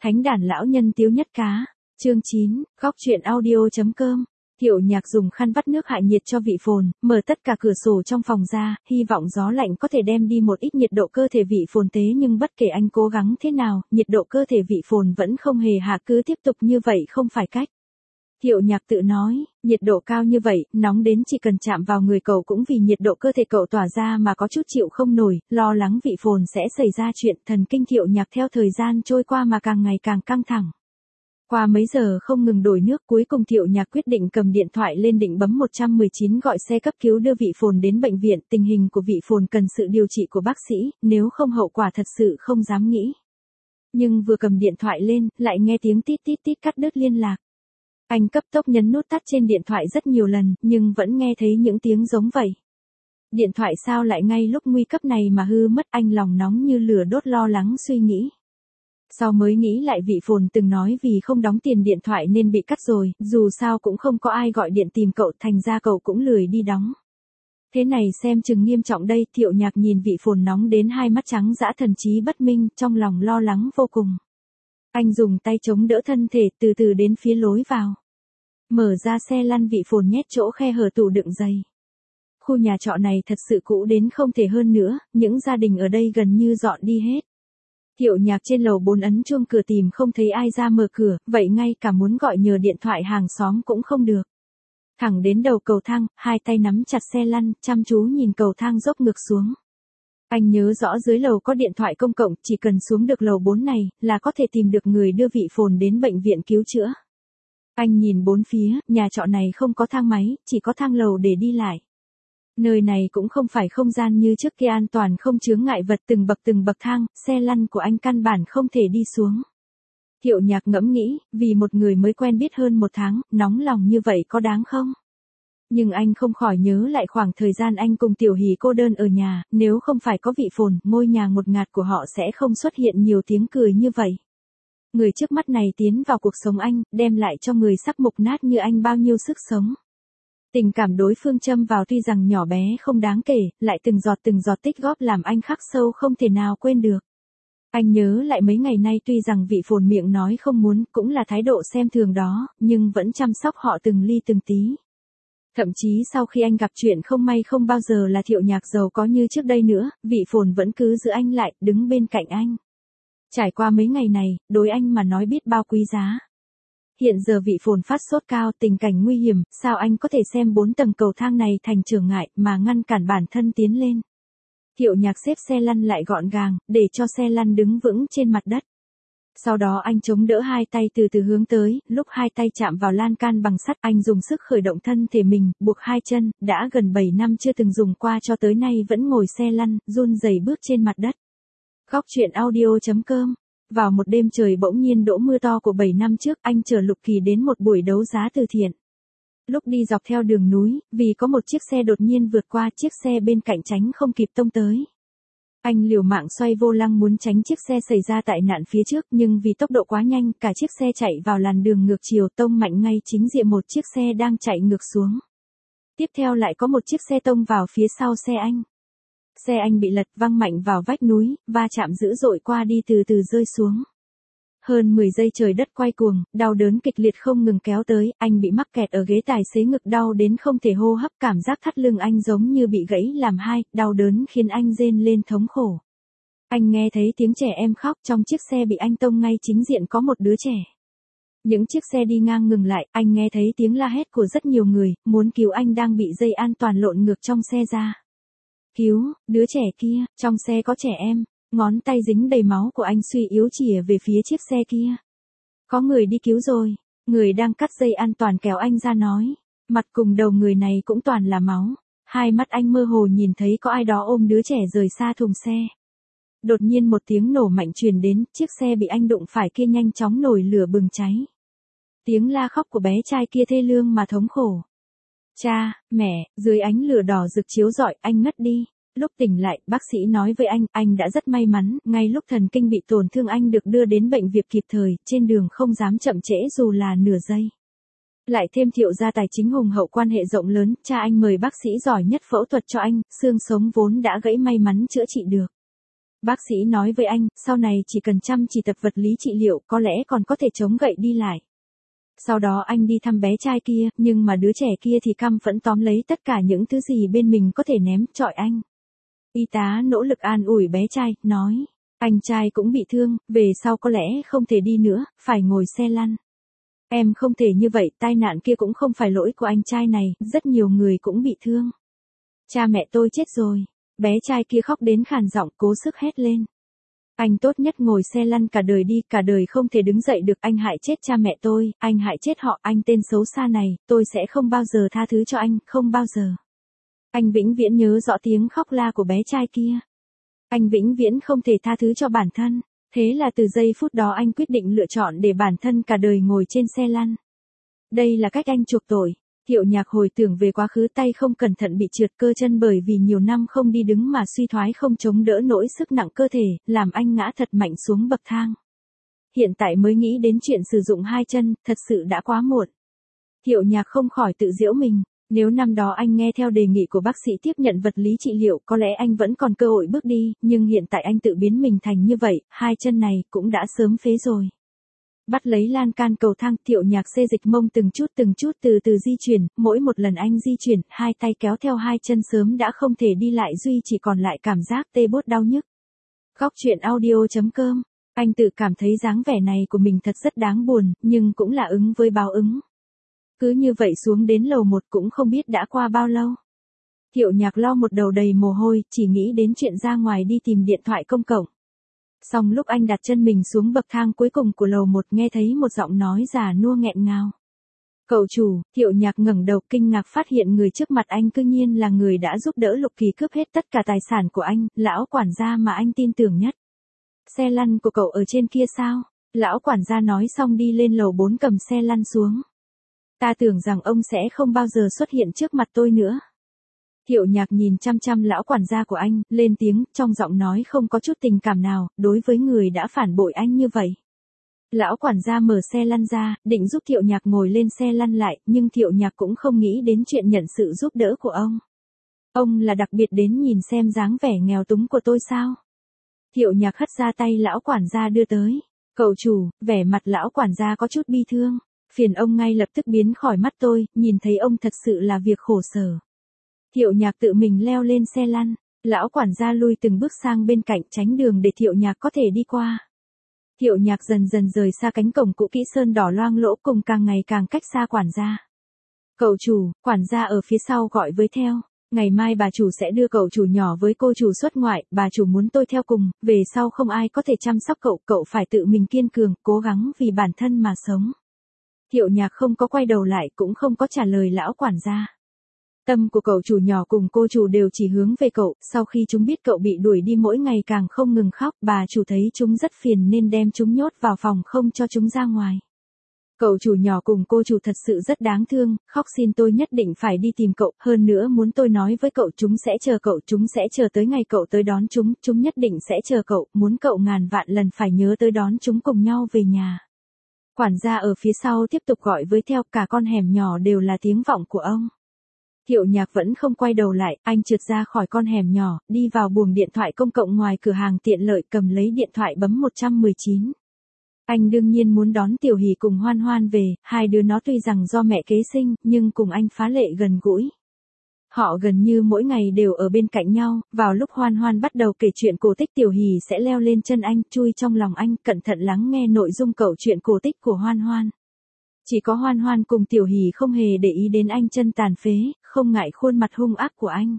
Thánh đàn lão nhân tiếu nhất cá. Chương 9, góc truyện audio.com. Thiệu Nhạc dùng khăn vắt nước hạ nhiệt cho vị phồn, mở tất cả cửa sổ trong phòng ra, hy vọng gió lạnh có thể đem đi một ít nhiệt độ cơ thể vị phồn tế, nhưng bất kể anh cố gắng thế nào, nhiệt độ cơ thể vị phồn vẫn không hề hạ, cứ tiếp tục như vậy không phải cách. Thiệu Nhạc tự nói, nhiệt độ cao như vậy, nóng đến chỉ cần chạm vào người cậu cũng vì nhiệt độ cơ thể cậu tỏa ra mà có chút chịu không nổi, lo lắng vị phồn sẽ xảy ra chuyện, thần kinh Thiệu Nhạc theo thời gian trôi qua mà càng ngày càng căng thẳng. Qua mấy giờ không ngừng đổi nước, cuối cùng Thiệu Nhạc quyết định cầm điện thoại lên định bấm 119 gọi xe cấp cứu đưa vị phồn đến bệnh viện, tình hình của vị phồn cần sự điều trị của bác sĩ, nếu không hậu quả thật sự không dám nghĩ. Nhưng vừa cầm điện thoại lên, lại nghe tiếng tít tít tít cắt đứt liên lạc. Anh cấp tốc nhấn nút tắt trên điện thoại rất nhiều lần, nhưng vẫn nghe thấy những tiếng giống vậy. Điện thoại sao lại ngay lúc nguy cấp này mà hư mất, anh lòng nóng như lửa đốt lo lắng suy nghĩ. Sau mới nghĩ lại vị phồn từng nói vì không đóng tiền điện thoại nên bị cắt rồi, dù sao cũng không có ai gọi điện tìm cậu, thành ra cậu cũng lười đi đóng. Thế này xem chừng nghiêm trọng đây, Thiệu Nhạc nhìn vị phồn nóng đến hai mắt trắng dã thần trí bất minh, trong lòng lo lắng vô cùng. Anh dùng tay chống đỡ thân thể, từ từ đến phía lối vào. Mở ra xe lăn, vị phồn nhét chỗ khe hở tủ đựng giày. Khu nhà trọ này thật sự cũ đến không thể hơn nữa, những gia đình ở đây gần như dọn đi hết. Thiệu Nhạc trên lầu 4 ấn chuông cửa tìm không thấy ai ra mở cửa, vậy ngay cả muốn gọi nhờ điện thoại hàng xóm cũng không được. Thẳng đến đầu cầu thang, hai tay nắm chặt xe lăn, chăm chú nhìn cầu thang dốc ngược xuống. Anh nhớ rõ dưới lầu có điện thoại công cộng, chỉ cần xuống được lầu 4 này, là có thể tìm được người đưa vị phồn đến bệnh viện cứu chữa. Anh nhìn bốn phía, nhà trọ này không có thang máy, chỉ có thang lầu để đi lại. Nơi này cũng không phải không gian như trước kia, an toàn không chướng ngại vật, từng bậc thang, xe lăn của anh căn bản không thể đi xuống. Thiệu Nhạc ngẫm nghĩ, vì một người mới quen biết hơn một tháng, nóng lòng như vậy có đáng không? Nhưng anh không khỏi nhớ lại khoảng thời gian anh cùng Tiểu Hỷ cô đơn ở nhà, nếu không phải có vị phồn, ngôi nhà ngột ngạt của họ sẽ không xuất hiện nhiều tiếng cười như vậy. Người trước mắt này tiến vào cuộc sống anh, đem lại cho người sắp mục nát như anh bao nhiêu sức sống. Tình cảm đối phương châm vào tuy rằng nhỏ bé không đáng kể, lại từng giọt tích góp làm anh khắc sâu không thể nào quên được. Anh nhớ lại mấy ngày nay tuy rằng vị phồn miệng nói không muốn, cũng là thái độ xem thường đó, nhưng vẫn chăm sóc họ từng ly từng tí. Thậm chí sau khi anh gặp chuyện không may không bao giờ là Thiệu Nhạc giàu có như trước đây nữa, vị phồn vẫn cứ giữ anh lại, đứng bên cạnh anh. Trải qua mấy ngày này, đối anh mà nói biết bao quý giá. Hiện giờ vị phồn phát sốt cao, tình cảnh nguy hiểm, sao anh có thể xem 4 tầng cầu thang này thành trở ngại mà ngăn cản bản thân tiến lên. Thiệu Nhạc xếp xe lăn lại gọn gàng, để cho xe lăn đứng vững trên mặt đất. Sau đó anh chống đỡ hai tay từ từ hướng tới, lúc hai tay chạm vào lan can bằng sắt, anh dùng sức khởi động thân thể mình, buộc hai chân, đã gần 7 năm chưa từng dùng qua cho tới nay vẫn ngồi xe lăn, run rẩy bước trên mặt đất. Góc truyện audio.com. Vào một đêm trời bỗng nhiên đổ mưa to của 7 năm trước, anh chở Lục Kỳ đến một buổi đấu giá từ thiện. Lúc đi dọc theo đường núi, vì có một chiếc xe đột nhiên vượt qua, chiếc xe bên cạnh tránh không kịp tông tới. Anh liều mạng xoay vô lăng muốn tránh chiếc xe xảy ra tai nạn phía trước, nhưng vì tốc độ quá nhanh, cả chiếc xe chạy vào làn đường ngược chiều, tông mạnh ngay chính diện một chiếc xe đang chạy ngược xuống. Tiếp theo lại có một chiếc xe tông vào phía sau xe anh. Xe anh bị lật văng mạnh vào vách núi, va chạm dữ dội qua đi từ từ rơi xuống. Hơn 10 giây trời đất quay cuồng, đau đớn kịch liệt không ngừng kéo tới, anh bị mắc kẹt ở ghế tài xế, ngực đau đến không thể hô hấp, cảm giác thắt lưng anh giống như bị gãy làm hai, đau đớn khiến anh rên lên thống khổ. Anh nghe thấy tiếng trẻ em khóc, trong chiếc xe bị anh tông ngay chính diện có một đứa trẻ. Những chiếc xe đi ngang ngừng lại, anh nghe thấy tiếng la hét của rất nhiều người, muốn cứu anh đang bị dây an toàn lộn ngược trong xe ra. Cứu, đứa trẻ kia, trong xe có trẻ em. Ngón tay dính đầy máu của anh suy yếu chìa về phía chiếc xe kia. Có người đi cứu rồi, người đang cắt dây an toàn kéo anh ra nói. Mặt cùng đầu người này cũng toàn là máu. Hai mắt anh mơ hồ nhìn thấy có ai đó ôm đứa trẻ rời xa thùng xe. Đột nhiên một tiếng nổ mạnh truyền đến, chiếc xe bị anh đụng phải kia nhanh chóng nổi lửa bừng cháy. Tiếng la khóc của bé trai kia thê lương mà thống khổ. Cha, mẹ, dưới ánh lửa đỏ rực chiếu rọi, anh ngất đi. Lúc tỉnh lại, bác sĩ nói với anh đã rất may mắn, ngay lúc thần kinh bị tổn thương anh được đưa đến bệnh viện kịp thời, trên đường không dám chậm trễ dù là nửa giây. Lại thêm Thiệu gia tài chính hùng hậu, quan hệ rộng lớn, cha anh mời bác sĩ giỏi nhất phẫu thuật cho anh, xương sống vốn đã gãy may mắn chữa trị được. Bác sĩ nói với anh, sau này chỉ cần chăm chỉ tập vật lý trị liệu có lẽ còn có thể chống gậy đi lại. Sau đó anh đi thăm bé trai kia, nhưng mà đứa trẻ kia thì căm phẫn tóm lấy tất cả những thứ gì bên mình có thể ném trọi anh. Y tá nỗ lực an ủi bé trai, nói, anh trai cũng bị thương, về sau có lẽ không thể đi nữa, phải ngồi xe lăn. Em không thể như vậy, tai nạn kia cũng không phải lỗi của anh trai này, rất nhiều người cũng bị thương. Cha mẹ tôi chết rồi. Bé trai kia khóc đến khàn giọng cố sức hét lên. Anh tốt nhất ngồi xe lăn cả đời đi, cả đời không thể đứng dậy được, anh hại chết cha mẹ tôi, anh hại chết họ, anh tên xấu xa này, tôi sẽ không bao giờ tha thứ cho anh, không bao giờ. Anh vĩnh viễn nhớ rõ tiếng khóc la của bé trai kia. Anh vĩnh viễn không thể tha thứ cho bản thân. Thế là từ giây phút đó anh quyết định lựa chọn để bản thân cả đời ngồi trên xe lăn. Đây là cách anh chuộc tội. Thiệu Nhạc hồi tưởng về quá khứ, tay không cẩn thận bị trượt cơ chân bởi vì nhiều năm không đi đứng mà suy thoái không chống đỡ nổi sức nặng cơ thể, làm anh ngã thật mạnh xuống bậc thang. Hiện tại mới nghĩ đến chuyện sử dụng hai chân, thật sự đã quá muộn. Thiệu Nhạc không khỏi tự giễu mình, nếu năm đó anh nghe theo đề nghị của bác sĩ tiếp nhận vật lý trị liệu có lẽ anh vẫn còn cơ hội bước đi, nhưng hiện tại anh tự biến mình thành như vậy, hai chân này cũng đã sớm phế rồi. Bắt lấy lan can cầu thang, Thiệu Nhạc xê dịch mông từng chút từ từ di chuyển, mỗi một lần anh di chuyển, hai tay kéo theo hai chân sớm đã không thể đi lại, duy chỉ còn lại cảm giác tê buốt đau nhức. Góc truyện audio.com, anh tự cảm thấy dáng vẻ này của mình thật rất đáng buồn, nhưng cũng là ứng với báo ứng. Cứ như vậy xuống đến lầu 1 cũng không biết đã qua bao lâu. Thiệu Nhạc lau một đầu đầy mồ hôi, chỉ nghĩ đến chuyện ra ngoài đi tìm điện thoại công cộng. Xong lúc anh đặt chân mình xuống bậc thang cuối cùng của lầu 1 nghe thấy một giọng nói già nua nghẹn ngào. Cậu chủ, Thiệu Nhạc ngẩng đầu kinh ngạc phát hiện người trước mặt anh cư nhiên là người đã giúp đỡ Lục Kỳ cướp hết tất cả tài sản của anh, lão quản gia mà anh tin tưởng nhất. Xe lăn của cậu ở trên kia sao? Lão quản gia nói xong đi lên lầu 4 cầm xe lăn xuống. Ta tưởng rằng ông sẽ không bao giờ xuất hiện trước mặt tôi nữa. Thiệu Nhạc nhìn chăm chăm lão quản gia của anh, lên tiếng, trong giọng nói không có chút tình cảm nào, đối với người đã phản bội anh như vậy. Lão quản gia mở xe lăn ra, định giúp Thiệu Nhạc ngồi lên xe lăn lại, nhưng Thiệu Nhạc cũng không nghĩ đến chuyện nhận sự giúp đỡ của ông. Ông là đặc biệt đến nhìn xem dáng vẻ nghèo túng của tôi sao? Thiệu Nhạc hất ra tay lão quản gia đưa tới. Cậu chủ, vẻ mặt lão quản gia có chút bi thương. Phiền ông ngay lập tức biến khỏi mắt tôi, nhìn thấy ông thật sự là việc khổ sở. Thiệu Nhạc tự mình leo lên xe lăn, lão quản gia lui từng bước sang bên cạnh tránh đường để Thiệu Nhạc có thể đi qua. Thiệu Nhạc dần dần rời xa cánh cổng cũ kỹ sơn đỏ loang lỗ cùng càng ngày càng cách xa quản gia. Cậu chủ, quản gia ở phía sau gọi với theo. Ngày mai bà chủ sẽ đưa cậu chủ nhỏ với cô chủ xuất ngoại, bà chủ muốn tôi theo cùng, về sau không ai có thể chăm sóc cậu, cậu phải tự mình kiên cường, cố gắng vì bản thân mà sống. Thiệu Nhạc không có quay đầu lại cũng không có trả lời lão quản gia. Tâm của cậu chủ nhỏ cùng cô chủ đều chỉ hướng về cậu, sau khi chúng biết cậu bị đuổi đi mỗi ngày càng không ngừng khóc, bà chủ thấy chúng rất phiền nên đem chúng nhốt vào phòng không cho chúng ra ngoài. Cậu chủ nhỏ cùng cô chủ thật sự rất đáng thương, khóc xin tôi nhất định phải đi tìm cậu, hơn nữa muốn tôi nói với cậu chúng sẽ chờ cậu, chúng sẽ chờ tới ngày cậu tới đón chúng nhất định sẽ chờ cậu, muốn cậu ngàn vạn lần phải nhớ tới đón chúng cùng nhau về nhà. Quản gia ở phía sau tiếp tục gọi với theo, cả con hẻm nhỏ đều là tiếng vọng của ông. Thiệu Nhạc vẫn không quay đầu lại, anh trượt ra khỏi con hẻm nhỏ, đi vào buồng điện thoại công cộng ngoài cửa hàng tiện lợi cầm lấy điện thoại bấm 119. Anh đương nhiên muốn đón Tiểu Hỷ cùng Hoan Hoan về, hai đứa nó tuy rằng do mẹ kế sinh, nhưng cùng anh phá lệ gần gũi. Họ gần như mỗi ngày đều ở bên cạnh nhau, vào lúc Hoan Hoan bắt đầu kể chuyện cổ tích Tiểu Hỷ sẽ leo lên chân anh, chui trong lòng anh, cẩn thận lắng nghe nội dung câu chuyện cổ tích của Hoan Hoan. Chỉ có Hoan Hoan cùng Tiểu Hỷ không hề để ý đến anh chân tàn phế, không ngại khuôn mặt hung ác của anh.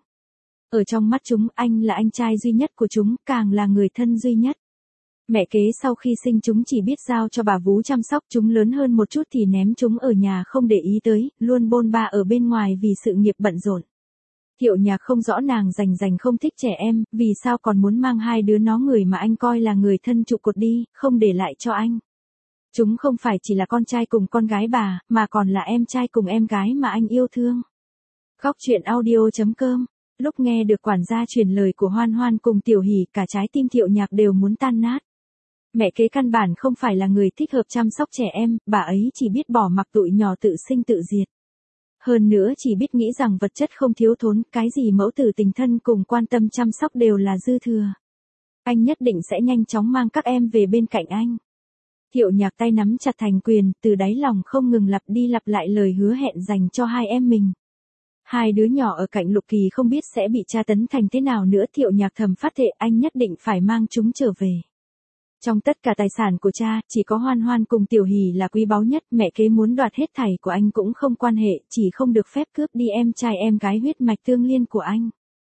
Ở trong mắt chúng, anh là anh trai duy nhất của chúng, càng là người thân duy nhất. Mẹ kế sau khi sinh chúng chỉ biết giao cho bà vú chăm sóc, chúng lớn hơn một chút thì ném chúng ở nhà không để ý tới, luôn bôn ba ở bên ngoài vì sự nghiệp bận rộn. Thiệu Nhạc không rõ nàng rành không thích trẻ em, vì sao còn muốn mang hai đứa nó người mà anh coi là người thân trụ cột đi, không để lại cho anh. Chúng không phải chỉ là con trai cùng con gái bà, mà còn là em trai cùng em gái mà anh yêu thương. Góc truyện audio.com. Lúc nghe được quản gia truyền lời của Hoan Hoan cùng Tiểu Hỷ, cả trái tim Thiệu Nhạc đều muốn tan nát. Mẹ kế căn bản không phải là người thích hợp chăm sóc trẻ em, bà ấy chỉ biết bỏ mặc tụi nhỏ tự sinh tự diệt. Hơn nữa chỉ biết nghĩ rằng vật chất không thiếu thốn, cái gì mẫu tử tình thân cùng quan tâm chăm sóc đều là dư thừa. Anh nhất định sẽ nhanh chóng mang các em về bên cạnh anh. Thiệu Nhạc tay nắm chặt thành quyền, từ đáy lòng không ngừng lặp đi lặp lại lời hứa hẹn dành cho hai em mình. Hai đứa nhỏ ở cạnh Lục Kỳ không biết sẽ bị tra tấn thành thế nào nữa. Thiệu Nhạc thầm phát thệ anh nhất định phải mang chúng trở về. Trong tất cả tài sản của cha, chỉ có Hoan Hoan cùng Tiểu Hỷ là quý báu nhất. Mẹ kế muốn đoạt hết thảy của anh cũng không quan hệ, chỉ không được phép cướp đi em trai em gái huyết mạch tương liên của anh.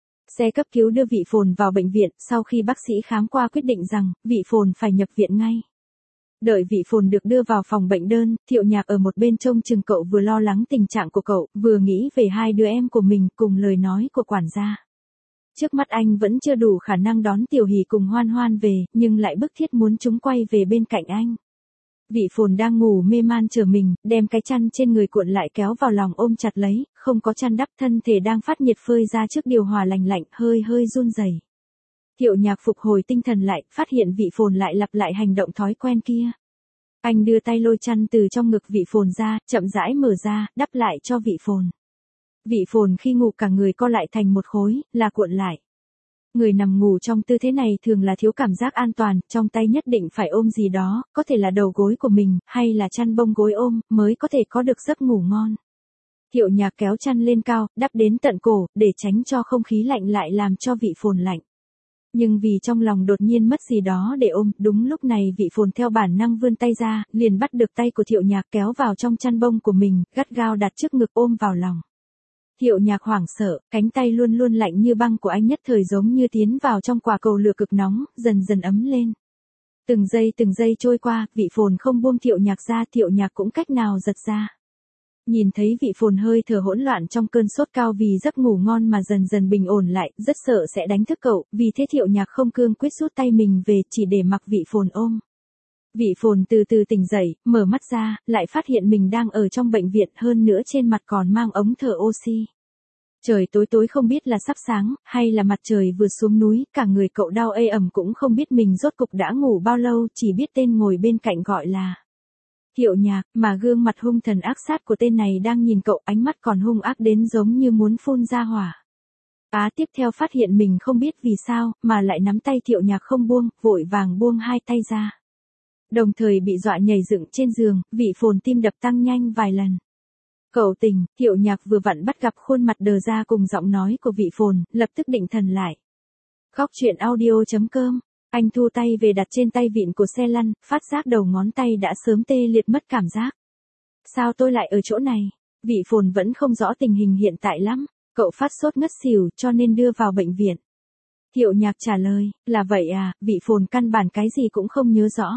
Xe cấp cứu đưa Vị Phồn vào bệnh viện, sau khi bác sĩ khám qua quyết định rằng, Vị Phồn phải nhập viện ngay. Đợi Vị Phồn được đưa vào phòng bệnh đơn, Thiệu Nhạc ở một bên trông chừng cậu, vừa lo lắng tình trạng của cậu, vừa nghĩ về hai đứa em của mình cùng lời nói của quản gia. Trước mắt anh vẫn chưa đủ khả năng đón Tiểu Hỷ cùng Hoan Hoan về, nhưng lại bức thiết muốn chúng quay về bên cạnh anh. Vị Phồn đang ngủ mê man chờ mình, đem cái chăn trên người cuộn lại kéo vào lòng ôm chặt lấy, không có chăn đắp, thân thể đang phát nhiệt phơi ra trước điều hòa lạnh lạnh, hơi run rẩy. Thiệu Nhạc phục hồi tinh thần lại, phát hiện Vị Phồn lại lặp lại hành động thói quen kia. Anh đưa tay lôi chăn từ trong ngực Vị Phồn ra, chậm rãi mở ra, đắp lại cho Vị Phồn. Vị Phồn khi ngủ cả người co lại thành một khối, là cuộn lại. Người nằm ngủ trong tư thế này thường là thiếu cảm giác an toàn, trong tay nhất định phải ôm gì đó, có thể là đầu gối của mình, hay là chăn bông gối ôm, mới có thể có được giấc ngủ ngon. Thiệu Nhạc kéo chăn lên cao, đắp đến tận cổ, để tránh cho không khí lạnh lại làm cho Vị Phồn lạnh. Nhưng vì trong lòng đột nhiên mất gì đó để ôm, đúng lúc này Vị Phồn theo bản năng vươn tay ra, liền bắt được tay của Thiệu Nhạc kéo vào trong chăn bông của mình, gắt gao đặt trước ngực ôm vào lòng. Thiệu Nhạc hoảng sợ, cánh tay luôn luôn lạnh như băng của anh nhất thời giống như tiến vào trong quả cầu lửa cực nóng, dần dần ấm lên. Từng giây trôi qua, Vị Phồn không buông Thiệu Nhạc ra, Thiệu Nhạc cũng cách nào giật ra. Nhìn thấy Vị Phồn hơi thở hỗn loạn trong cơn sốt cao vì giấc ngủ ngon mà dần dần bình ổn lại, rất sợ sẽ đánh thức cậu, vì thế Thiệu Nhạc không cương quyết rút tay mình về, chỉ để mặc Vị Phồn ôm. Vị Phồn từ từ tỉnh dậy, mở mắt ra, lại phát hiện mình đang ở trong bệnh viện, hơn nữa trên mặt còn mang ống thở oxy. Trời tối không biết là sắp sáng, hay là mặt trời vừa xuống núi, cả người cậu đau ê ẩm cũng không biết mình rốt cục đã ngủ bao lâu, chỉ biết tên ngồi bên cạnh gọi là Thiệu Nhạc, mà gương mặt hung thần ác sát của tên này đang nhìn cậu, ánh mắt còn hung ác đến giống như muốn phun ra hỏa. Tiếp theo phát hiện mình không biết vì sao, mà lại nắm tay Thiệu Nhạc không buông, vội vàng buông hai tay ra. Đồng thời bị dọa nhảy dựng trên giường, Vị Phồn tim đập tăng nhanh vài lần. Cậu tỉnh, Thiệu Nhạc vừa vặn bắt gặp khuôn mặt đờ ra cùng giọng nói của Vị Phồn, lập tức định thần lại. Góc truyện audio.com. Anh thu tay về đặt trên tay vịn của xe lăn, phát giác đầu ngón tay đã sớm tê liệt mất cảm giác. Sao tôi lại ở chỗ này? Vị Phồn vẫn không rõ tình hình hiện tại lắm, cậu phát sốt ngất xỉu cho nên đưa vào bệnh viện. Thiệu Nhạc trả lời, là vậy à, Vị Phồn căn bản cái gì cũng không nhớ rõ.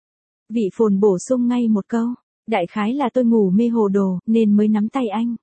Vị Phồn bổ sung ngay một câu, đại khái là tôi ngủ mê hồ đồ, nên mới nắm tay anh.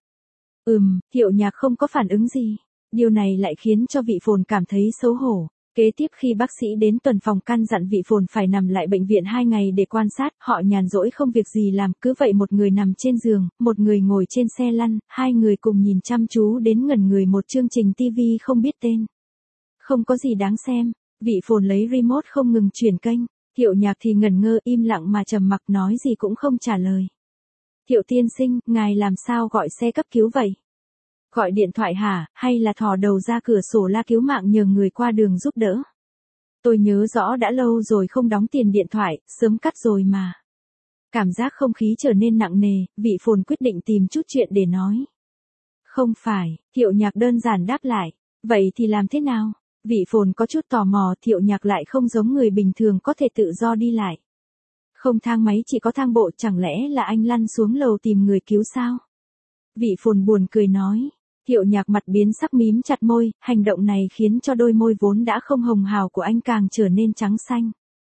Thiệu Nhạc không có phản ứng gì. Điều này lại khiến cho Vị Phồn cảm thấy xấu hổ. Kế tiếp khi bác sĩ đến tuần phòng căn dặn Vị Phồn phải nằm lại bệnh viện 2 ngày để quan sát, họ nhàn rỗi không việc gì làm, cứ vậy một người nằm trên giường, một người ngồi trên xe lăn, hai người cùng nhìn chăm chú đến ngẩn người một chương trình TV không biết tên. Không có gì đáng xem, Vị Phồn lấy remote không ngừng chuyển kênh, Thiệu Nhạc thì ngẩn ngơ im lặng mà trầm mặc, nói gì cũng không trả lời. Thiệu tiên sinh, ngài làm sao gọi xe cấp cứu vậy? Gọi điện thoại hả, hay là thò đầu ra cửa sổ la cứu mạng nhờ người qua đường giúp đỡ? Tôi nhớ rõ đã lâu rồi không đóng tiền điện thoại, sớm cắt rồi mà. Cảm giác không khí trở nên nặng nề, Vị Phồn quyết định tìm chút chuyện để nói. Không phải, Thiệu Nhạc đơn giản đáp lại. Vậy thì làm thế nào? Vị Phồn có chút tò mò, Thiệu Nhạc lại không giống người bình thường có thể tự do đi lại. Không thang máy chỉ có thang bộ, chẳng lẽ là anh lăn xuống lầu tìm người cứu sao? Vị Phồn buồn cười nói. Thiệu Nhạc mặt biến sắc, mím chặt môi, hành động này khiến cho đôi môi vốn đã không hồng hào của anh càng trở nên trắng xanh.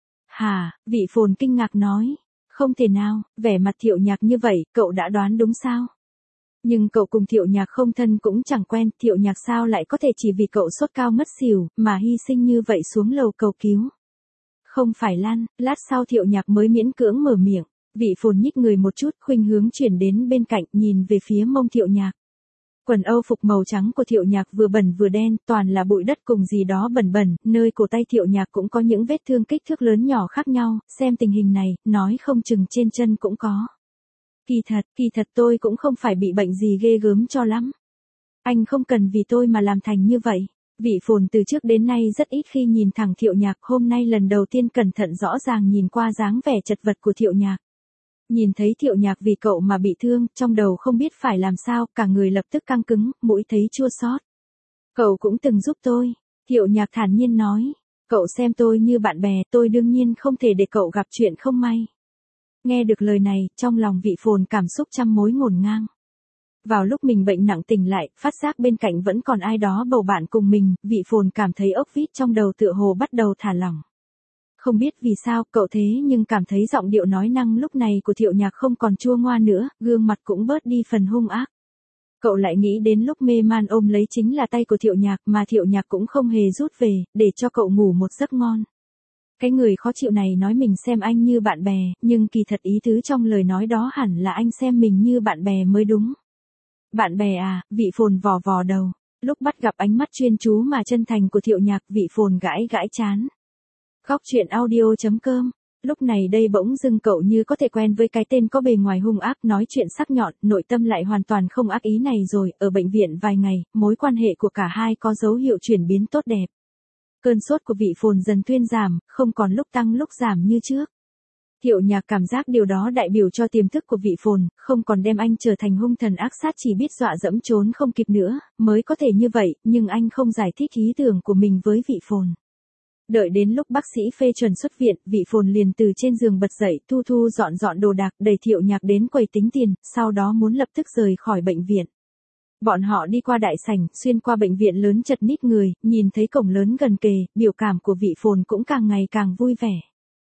Hả? Vị Phồn kinh ngạc nói. Không thể nào, vẻ mặt Thiệu Nhạc như vậy, cậu đã đoán đúng sao? Nhưng cậu cùng Thiệu Nhạc không thân cũng chẳng quen, Thiệu Nhạc sao lại có thể chỉ vì cậu sốt cao ngất xỉu, mà hy sinh như vậy xuống lầu cầu cứu? Không phải lăn, lát sau Thiệu Nhạc mới miễn cưỡng mở miệng. Vị Phồn nhích người một chút, khuynh hướng chuyển đến bên cạnh, nhìn về phía mông Thiệu Nhạc. Quần Âu phục màu trắng của Thiệu Nhạc vừa bẩn vừa đen, toàn là bụi đất cùng gì đó bẩn, nơi cổ tay Thiệu Nhạc cũng có những vết thương kích thước lớn nhỏ khác nhau, xem tình hình này, nói không chừng trên chân cũng có. Kỳ thật tôi cũng không phải bị bệnh gì ghê gớm cho lắm. Anh không cần vì tôi mà làm thành như vậy. Vị phồn từ trước đến nay rất ít khi nhìn thẳng Thiệu Nhạc, hôm nay lần đầu tiên cẩn thận rõ ràng nhìn qua dáng vẻ chật vật của Thiệu Nhạc. Nhìn thấy Thiệu Nhạc vì cậu mà bị thương, trong đầu không biết phải làm sao, cả người lập tức căng cứng, mũi thấy chua xót. Cậu cũng từng giúp tôi, Thiệu Nhạc thản nhiên nói. Cậu xem tôi như bạn bè, tôi đương nhiên không thể để cậu gặp chuyện không may. Nghe được lời này, trong lòng vị phồn cảm xúc trăm mối ngổn ngang. Vào lúc mình bệnh nặng tỉnh lại, phát giác bên cạnh vẫn còn ai đó bầu bạn cùng mình, vị phồn cảm thấy ốc vít trong đầu tựa hồ bắt đầu thả lỏng. Không biết vì sao cậu thế nhưng cảm thấy giọng điệu nói năng lúc này của Thiệu Nhạc không còn chua ngoa nữa, gương mặt cũng bớt đi phần hung ác. Cậu lại nghĩ đến lúc mê man ôm lấy chính là tay của Thiệu Nhạc mà Thiệu Nhạc cũng không hề rút về, để cho cậu ngủ một giấc ngon. Cái người khó chịu này nói mình xem anh như bạn bè, nhưng kỳ thật ý tứ trong lời nói đó hẳn là anh xem mình như bạn bè mới đúng. Bạn bè à, vị phồn vò vò đầu. Lúc bắt gặp ánh mắt chuyên chú mà chân thành của Thiệu Nhạc, vị phồn gãi gãi chán. Góc truyện audio.com. Lúc này đây bỗng dưng cậu như có thể quen với cái tên có bề ngoài hung ác, nói chuyện sắc nhọn, nội tâm lại hoàn toàn không ác ý này rồi. Ở bệnh viện vài ngày, mối quan hệ của cả hai có dấu hiệu chuyển biến tốt đẹp. Cơn sốt của vị phồn dần thuyên giảm, không còn lúc tăng lúc giảm như trước. Thiệu Nhạc cảm giác điều đó đại biểu cho tiềm thức của vị phồn, không còn đem anh trở thành hung thần ác sát chỉ biết dọa dẫm trốn không kịp nữa, mới có thể như vậy, nhưng anh không giải thích ý tưởng của mình với vị phồn. Đợi đến lúc bác sĩ phê chuẩn xuất viện, vị phồn liền từ trên giường bật dậy, thu thu dọn dọn đồ đạc, đẩy Thiệu Nhạc đến quầy tính tiền, sau đó muốn lập tức rời khỏi bệnh viện. Bọn họ đi qua đại sảnh, xuyên qua bệnh viện lớn chật ních người, nhìn thấy cổng lớn gần kề, biểu cảm của vị phồn cũng càng ngày càng vui vẻ.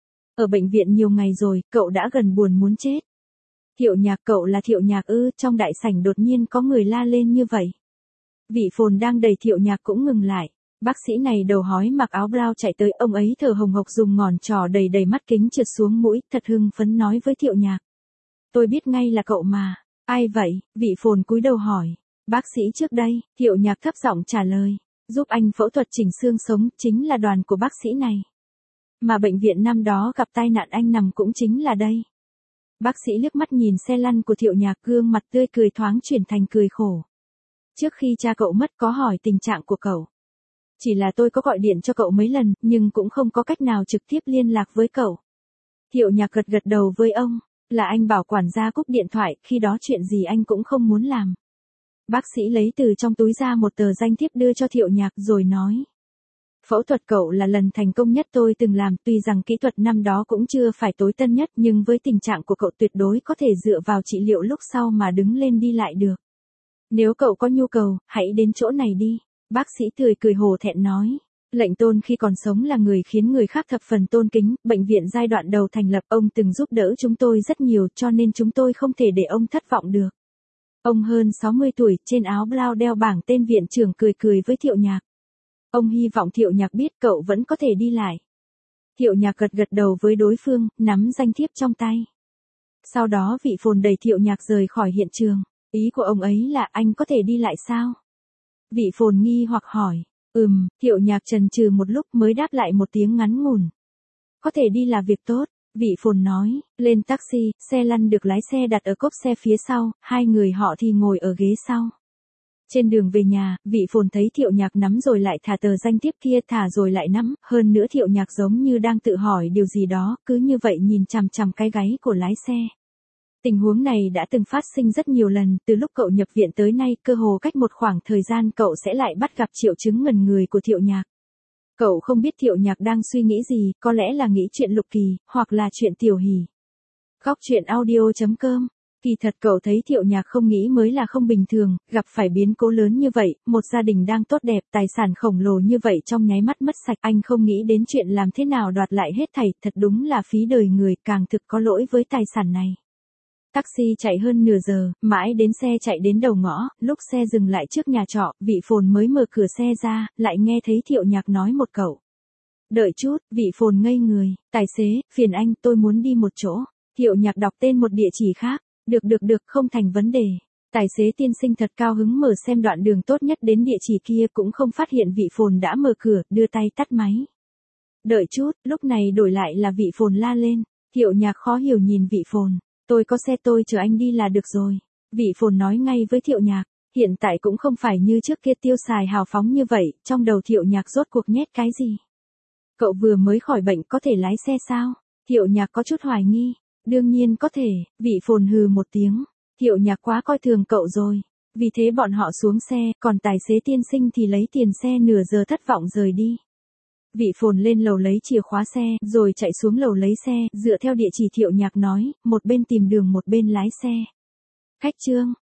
Ở bệnh viện nhiều ngày rồi, cậu đã gần buồn muốn chết. Thiệu Nhạc, cậu là Thiệu Nhạc ư? Trong đại sảnh đột nhiên có người la lên như vậy. Vị phồn đang đẩy Thiệu Nhạc cũng ngừng lại. Bác sĩ này đầu hói mặc áo blau chạy tới, ông ấy thở hồng hộc dùng ngón trỏ đầy đầy mắt kính trượt xuống mũi, thật hưng phấn nói với Thiệu Nhạc. Tôi biết ngay là cậu mà. Ai vậy? Vị phồn cúi đầu hỏi. Bác sĩ trước đây, Thiệu Nhạc thấp giọng trả lời. Giúp anh phẫu thuật chỉnh xương sống, chính là đoàn của bác sĩ này. Mà bệnh viện năm đó gặp tai nạn anh nằm cũng chính là đây. Bác sĩ liếc mắt nhìn xe lăn của Thiệu Nhạc, gương mặt tươi cười thoáng chuyển thành cười khổ. Trước khi cha cậu mất có hỏi tình trạng của cậu. Chỉ là tôi có gọi điện cho cậu mấy lần, nhưng cũng không có cách nào trực tiếp liên lạc với cậu. Thiệu Nhạc gật gật đầu với ông, là anh bảo quản gia cúp điện thoại, khi đó chuyện gì anh cũng không muốn làm. Bác sĩ lấy từ trong túi ra một tờ danh thiếp đưa cho Thiệu Nhạc rồi nói. Phẫu thuật cậu là lần thành công nhất tôi từng làm, tuy rằng kỹ thuật năm đó cũng chưa phải tối tân nhất, nhưng với tình trạng của cậu tuyệt đối có thể dựa vào trị liệu lúc sau mà đứng lên đi lại được. Nếu cậu có nhu cầu, hãy đến chỗ này đi. Bác sĩ tươi cười hổ thẹn nói. Lệnh Tôn khi còn sống là người khiến người khác thập phần tôn kính, bệnh viện giai đoạn đầu thành lập ông từng giúp đỡ chúng tôi rất nhiều cho nên chúng tôi không thể để ông thất vọng được. Ông hơn 60 tuổi, trên áo blau đeo bảng tên viện trưởng cười cười với Thiệu Nhạc. Ông hy vọng Thiệu Nhạc biết cậu vẫn có thể đi lại. Thiệu Nhạc gật gật đầu với đối phương, nắm danh thiếp trong tay. Sau đó vị phồn đẩy Thiệu Nhạc rời khỏi hiện trường. Ý của ông ấy là anh có thể đi lại sao? Vị phồn nghi hoặc hỏi. Thiệu Nhạc chần chừ một lúc mới đáp lại một tiếng ngắn ngủn. Có thể đi là việc tốt. Vị phồn nói, lên taxi, xe lăn được lái xe đặt ở cốp xe phía sau, hai người họ thì ngồi ở ghế sau. Trên đường về nhà, vị phồn thấy Thiệu Nhạc nắm rồi lại thả tờ danh thiếp kia, thả rồi lại nắm, hơn nữa Thiệu Nhạc giống như đang tự hỏi điều gì đó, cứ như vậy nhìn chằm chằm cái gáy của lái xe. Tình huống này đã từng phát sinh rất nhiều lần, từ lúc cậu nhập viện tới nay, cơ hồ cách một khoảng thời gian cậu sẽ lại bắt gặp triệu chứng ngần người của Thiệu Nhạc. Cậu không biết Thiệu Nhạc đang suy nghĩ gì, có lẽ là nghĩ chuyện Lục Kỳ, hoặc là chuyện Tiểu Hỷ. Góc truyện audio.com. Kỳ thật cậu thấy Thiệu Nhạc không nghĩ mới là không bình thường, gặp phải biến cố lớn như vậy, một gia đình đang tốt đẹp, tài sản khổng lồ như vậy trong nháy mắt mất sạch, anh không nghĩ đến chuyện làm thế nào đoạt lại hết thảy, thật đúng là phí đời người, càng thực có lỗi với tài sản này. Taxi chạy hơn nửa giờ, mãi đến xe chạy đến đầu ngõ, lúc xe dừng lại trước nhà trọ, vị phồn mới mở cửa xe ra, lại nghe thấy Thiệu Nhạc nói một câu. Đợi chút, vị phồn ngây người, tài xế, phiền anh, tôi muốn đi một chỗ. Thiệu Nhạc đọc tên một địa chỉ khác. Được, không thành vấn đề. Tài xế tiên sinh thật cao hứng mở xem đoạn đường tốt nhất đến địa chỉ kia, cũng không phát hiện vị phồn đã mở cửa, đưa tay tắt máy. Đợi chút, lúc này đổi lại là vị phồn la lên. Thiệu Nhạc khó hiểu nhìn vị phồn. Tôi có xe, tôi chở anh đi là được rồi. Vị phồn nói ngay với Thiệu Nhạc. Hiện tại cũng không phải như trước kia tiêu xài hào phóng như vậy, trong đầu Thiệu Nhạc rốt cuộc nhét cái gì? Cậu vừa mới khỏi bệnh có thể lái xe sao? Thiệu Nhạc có chút hoài nghi. Đương nhiên có thể, vị phồn hừ một tiếng. Thiệu Nhạc quá coi thường cậu rồi. Vì thế bọn họ xuống xe, còn tài xế tiên sinh thì lấy tiền xe nửa giờ thất vọng rời đi. Vị phồn lên lầu lấy chìa khóa xe, rồi chạy xuống lầu lấy xe, dựa theo địa chỉ Thiệu Nhạc nói, một bên tìm đường một bên lái xe. Khách Trương,